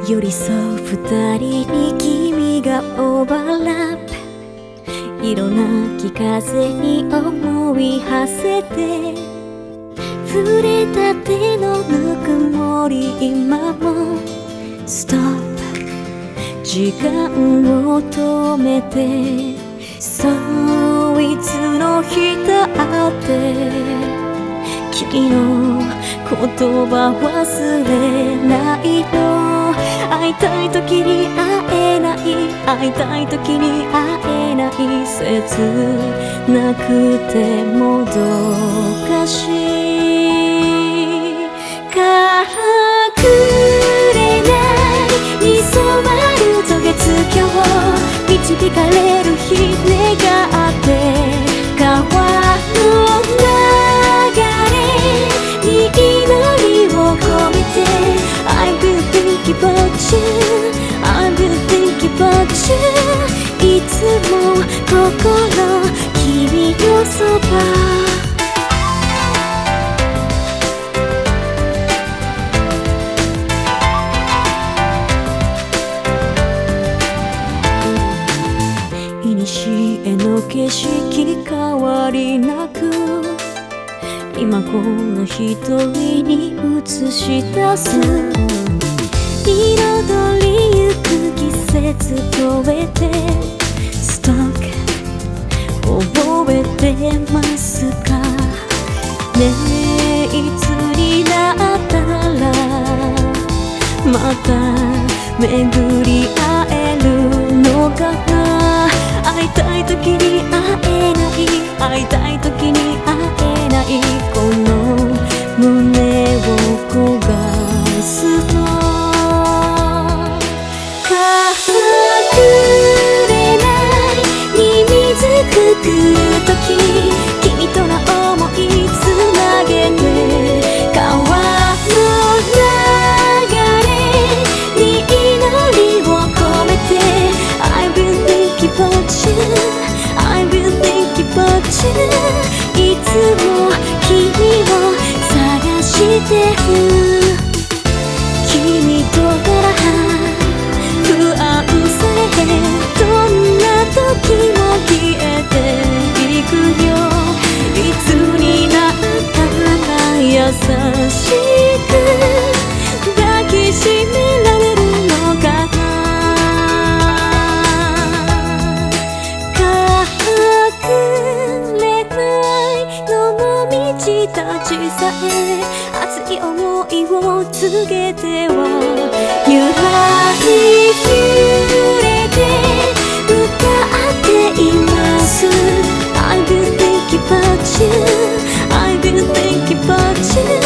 寄り添う二人に君がオーバーラップ、色なき風に思い馳せて、触れた手のぬくもり今もストップ、時間を止めて、そういつの日だって君の言葉忘れないの。会いたい時に会えない、会いたい時に会えない、切なくてもどかしい。隠れないに染まる渡月橋、導かれる日願って川の流れに祈りを込めて I will think about you, I will think about you、 いつも心君のそば。古の景色変わりなく、今この瞳に映し出す、彩りゆく季節超えてストック覚えてますかねえ、いつになったらまた巡り会えるのかな。会いたい時に会えない、会いたい時に会えない、この胸を焦がすの。隠れないに水くくる時、君との想いつなげて、川の流れに祈りを込めて I will think about you, I will think about you、 いつも君を探してる。君となら不安さえどんな時も消えていくよ。いつになったら優しく抱きしめられるのかな。たちさえ熱い思いを告げては揺らぎ揺れて歌っています。 I will think about you, I will think about you